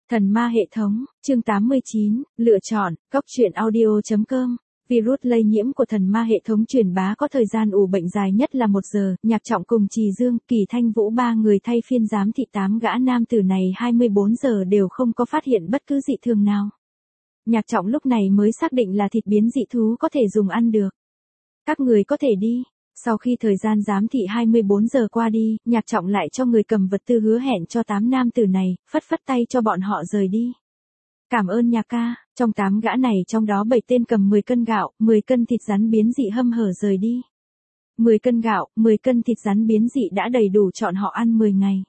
Thần ma hệ thống, chương 89, lựa chọn, góc truyện audio.com. Virus lây nhiễm của thần ma hệ thống truyền bá có thời gian ủ bệnh dài nhất là 1 giờ, Nhạc Trọng cùng Trì Dương, Kỳ Thanh Vũ 3 người thay phiên giám thị 8 gã nam tử này 24 giờ đều không có phát hiện bất cứ dị thường nào. Nhạc Trọng lúc này mới xác định là thịt biến dị thú có thể dùng ăn được. Các người có thể đi. Sau khi thời gian giám thị 24 giờ qua đi, Nhạc Trọng lại cho người cầm vật tư hứa hẹn cho 8 nam tử này, phất phất tay cho bọn họ rời đi. Cảm ơn Nhạc ca, trong 8 gã này trong đó 7 tên cầm 10 cân gạo, 10 cân thịt rắn biến dị hâm hở rời đi. 10 cân gạo, 10 cân thịt rắn biến dị đã đầy đủ chọn họ ăn 10 ngày.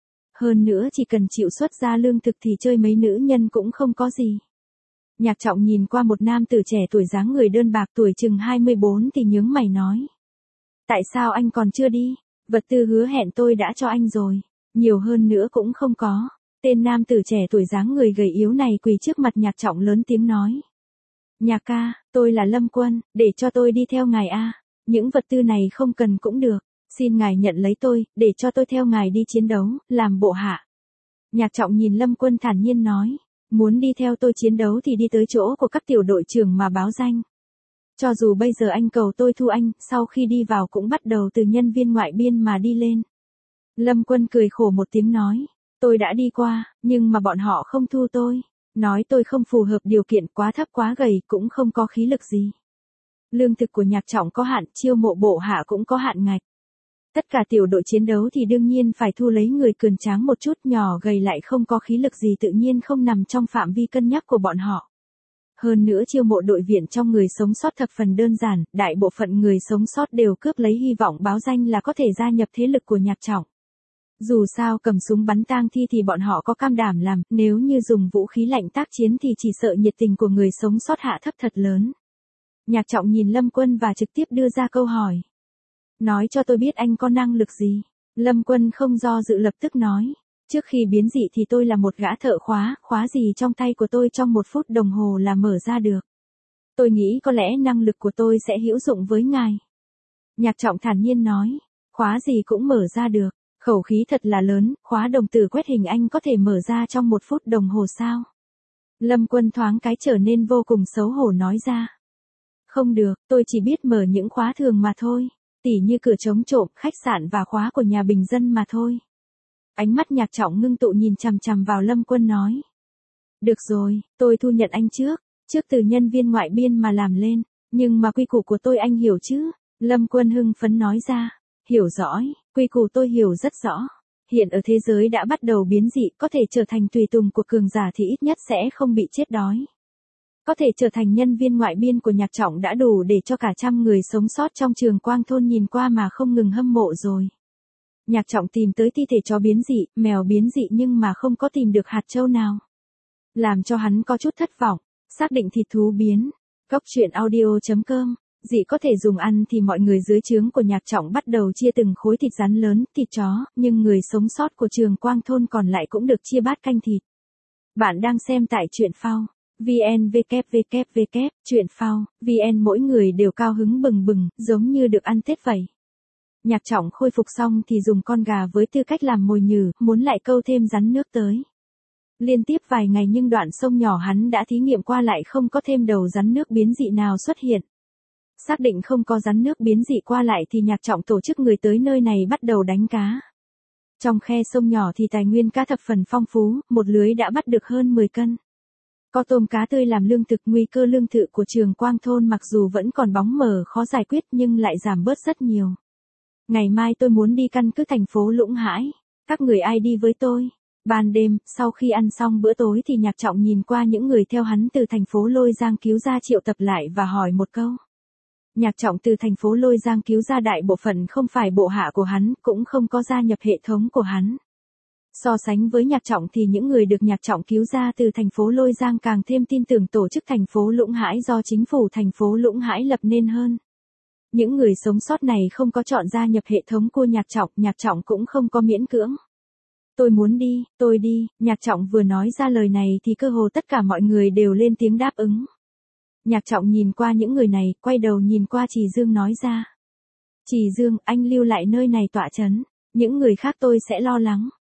Hơn nữa chỉ cần chịu xuất ra lương thực thì chơi mấy nữ nhân cũng không có gì. Nhạc Trọng nhìn qua một nam tử trẻ tuổi dáng người đơn bạc tuổi chừng 24 thì nhướng mày nói. Tại sao anh còn chưa đi? Vật tư hứa hẹn tôi đã cho anh rồi. Nhiều hơn nữa cũng không có. Tên nam tử trẻ tuổi dáng người gầy yếu này quỳ trước mặt Nhạc Trọng lớn tiếng nói. Nhạc ca, tôi là Lâm Quân, để cho tôi đi theo ngài a. Những vật tư này không cần cũng được. Xin ngài nhận lấy tôi, để cho tôi theo ngài đi chiến đấu, làm bộ hạ. Nhạc Trọng nhìn Lâm Quân thản nhiên nói. Muốn đi theo tôi chiến đấu thì đi tới chỗ của các tiểu đội trưởng mà báo danh. Cho dù bây giờ anh cầu tôi thu anh, sau khi đi vào cũng bắt đầu từ nhân viên ngoại biên mà đi lên. Lâm Quân cười khổ một tiếng nói, tôi đã đi qua, nhưng mà bọn họ không thu tôi. Nói tôi không phù hợp điều kiện, quá thấp quá gầy, cũng không có khí lực gì. Lương thực của Nhạc Trọng có hạn, chiêu mộ bộ hạ cũng có hạn ngạch. Tất cả tiểu đội chiến đấu thì đương nhiên phải thu lấy người cường tráng một chút, nhỏ gầy lại không có khí lực gì tự nhiên không nằm trong phạm vi cân nhắc của bọn họ. Hơn nữa chiêu mộ đội viện trong người sống sót thập phần đơn giản, đại bộ phận người sống sót đều cướp lấy hy vọng báo danh là có thể gia nhập thế lực của Nhạc Trọng. Dù sao cầm súng bắn tang thi thì bọn họ có cam đảm làm, nếu như dùng vũ khí lạnh tác chiến thì chỉ sợ nhiệt tình của người sống sót hạ thấp thật lớn. Nhạc Trọng nhìn Lâm Quân và trực tiếp đưa ra câu hỏi. Nói cho tôi biết anh có năng lực gì? Lâm Quân không do dự lập tức nói. Trước khi biến dị thì tôi là một gã thợ khóa gì trong tay của tôi trong 1 phút đồng hồ là mở ra được. Tôi nghĩ có lẽ năng lực của tôi sẽ hữu dụng với ngài. Nhạc Trọng thản nhiên nói, khóa gì cũng mở ra được, khẩu khí thật là lớn, khóa đồng tử quét hình anh có thể mở ra trong 1 phút đồng hồ sao? Lâm Quân thoáng cái trở nên vô cùng xấu hổ nói ra. Không được, tôi chỉ biết mở những khóa thường mà thôi, tỉ như cửa chống trộm, khách sạn và khóa của nhà bình dân mà thôi. Ánh mắt Nhạc Trọng ngưng tụ nhìn chằm chằm vào Lâm Quân nói. Được rồi, tôi thu nhận anh trước từ nhân viên ngoại biên mà làm lên, nhưng mà quy củ của tôi anh hiểu chứ? Lâm Quân hưng phấn nói ra. Hiểu rõ, quy củ tôi hiểu rất rõ. Hiện ở thế giới đã bắt đầu biến dị, có thể trở thành tùy tùng của cường giả thì ít nhất sẽ không bị chết đói. Có thể trở thành nhân viên ngoại biên của Nhạc Trọng đã đủ để cho cả trăm người sống sót trong Trường Quang thôn nhìn qua mà không ngừng hâm mộ rồi. Nhạc Trọng tìm tới thi thể chó biến dị, mèo biến dị nhưng mà không có tìm được hạt châu nào. Làm cho hắn có chút thất vọng, xác định thịt thú biến. Góc truyện audio.com, dị có thể dùng ăn thì mọi người dưới trướng của Nhạc Trọng bắt đầu chia từng khối thịt rắn lớn, thịt chó, nhưng người sống sót của Trường Quang thôn còn lại cũng được chia bát canh thịt. Bạn đang xem tại truyện phao. VN www, truyện phao, VN mỗi người đều cao hứng bừng bừng, giống như được ăn Tết vậy. Nhạc Trọng khôi phục xong thì dùng con gà với tư cách làm mồi nhử, muốn lại câu thêm rắn nước tới. Liên tiếp vài ngày nhưng đoạn sông nhỏ hắn đã thí nghiệm qua lại không có thêm đầu rắn nước biến dị nào xuất hiện. Xác định không có rắn nước biến dị qua lại thì Nhạc Trọng tổ chức người tới nơi này bắt đầu đánh cá. Trong khe sông nhỏ thì tài nguyên cá thập phần phong phú, một lưới đã bắt được hơn 10 cân. Có tôm cá tươi làm lương thực, nguy cơ lương thực của Trường Quang thôn mặc dù vẫn còn bóng mờ khó giải quyết nhưng lại giảm bớt rất nhiều. Ngày mai tôi muốn đi căn cứ thành phố Lũng Hãi, các người ai đi với tôi? Ban đêm, sau khi ăn xong bữa tối thì Nhạc Trọng nhìn qua những người theo hắn từ thành phố Lôi Giang cứu ra triệu tập lại và hỏi một câu. Nhạc Trọng từ thành phố Lôi Giang cứu ra đại bộ phận không phải bộ hạ của hắn, cũng không có gia nhập hệ thống của hắn. So sánh với Nhạc Trọng thì những người được Nhạc Trọng cứu ra từ thành phố Lôi Giang càng thêm tin tưởng tổ chức thành phố Lũng Hãi do chính phủ thành phố Lũng Hãi lập nên hơn. Những người sống sót này không có chọn gia nhập hệ thống của Nhạc Trọng cũng không có miễn cưỡng. Tôi muốn đi, tôi đi, Nhạc Trọng vừa nói ra lời này thì cơ hồ tất cả mọi người đều lên tiếng đáp ứng. Nhạc Trọng nhìn qua những người này, quay đầu nhìn qua Trì Dương nói ra. Trì Dương, anh lưu lại nơi này tọa trấn, những người khác tôi sẽ lo lắng.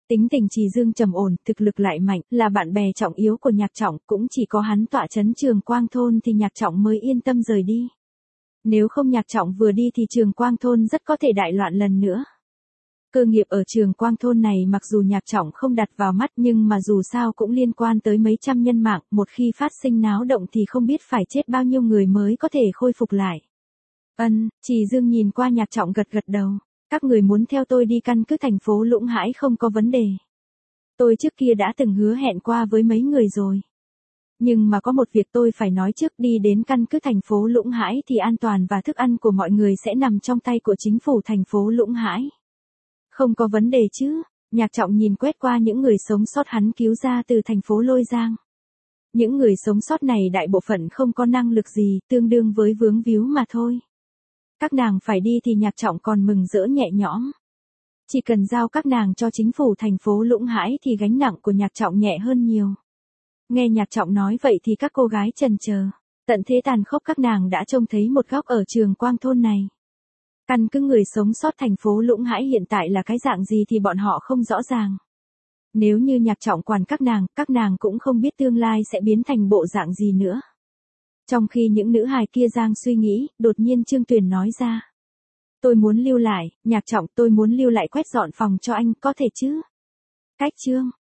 Tính tình Trì Dương trầm ổn, thực lực lại mạnh, là bạn bè trọng yếu của Nhạc Trọng, cũng chỉ có hắn tọa trấn Trường Quang thôn thì Nhạc Trọng mới yên tâm rời đi. Nếu không Nhạc Trọng vừa đi thì Trường Quang thôn rất có thể đại loạn lần nữa. Cơ nghiệp ở Trường Quang thôn này mặc dù Nhạc Trọng không đặt vào mắt nhưng mà dù sao cũng liên quan tới mấy trăm nhân mạng, một khi phát sinh náo động thì không biết phải chết bao nhiêu người mới có thể khôi phục lại. Trì Dương nhìn qua Nhạc Trọng gật gật đầu. Các người muốn theo tôi đi căn cứ thành phố Lũng Hãi không có vấn đề. Tôi trước kia đã từng hứa hẹn qua với mấy người rồi. Nhưng mà có một việc tôi phải nói trước, đi đến căn cứ thành phố Lũng Hãi thì an toàn và thức ăn của mọi người sẽ nằm trong tay của chính phủ thành phố Lũng Hãi. Không có vấn đề chứ? Nhạc Trọng nhìn quét qua những người sống sót hắn cứu ra từ thành phố Lôi Giang. Những người sống sót này đại bộ phận không có năng lực gì, tương đương với vướng víu mà thôi. Các nàng phải đi thì Nhạc Trọng còn mừng rỡ nhẹ nhõm. Chỉ cần giao các nàng cho chính phủ thành phố Lũng Hãi thì gánh nặng của Nhạc Trọng nhẹ hơn nhiều. Nghe Nhạc Trọng nói vậy thì các cô gái chần chờ. Tận thế tàn khốc các nàng đã trông thấy một góc ở Trường Quang thôn này. Căn cứ người sống sót thành phố Lũng Hãi hiện tại là cái dạng gì thì bọn họ không rõ ràng. Nếu như Nhạc Trọng quản các nàng cũng không biết tương lai sẽ biến thành bộ dạng gì nữa. Trong khi những nữ hài kia đang suy nghĩ, đột nhiên Trương Tuyền nói ra. Tôi muốn lưu lại, Nhạc Trọng, tôi muốn lưu lại quét dọn phòng cho anh, có thể chứ? Cách Trương,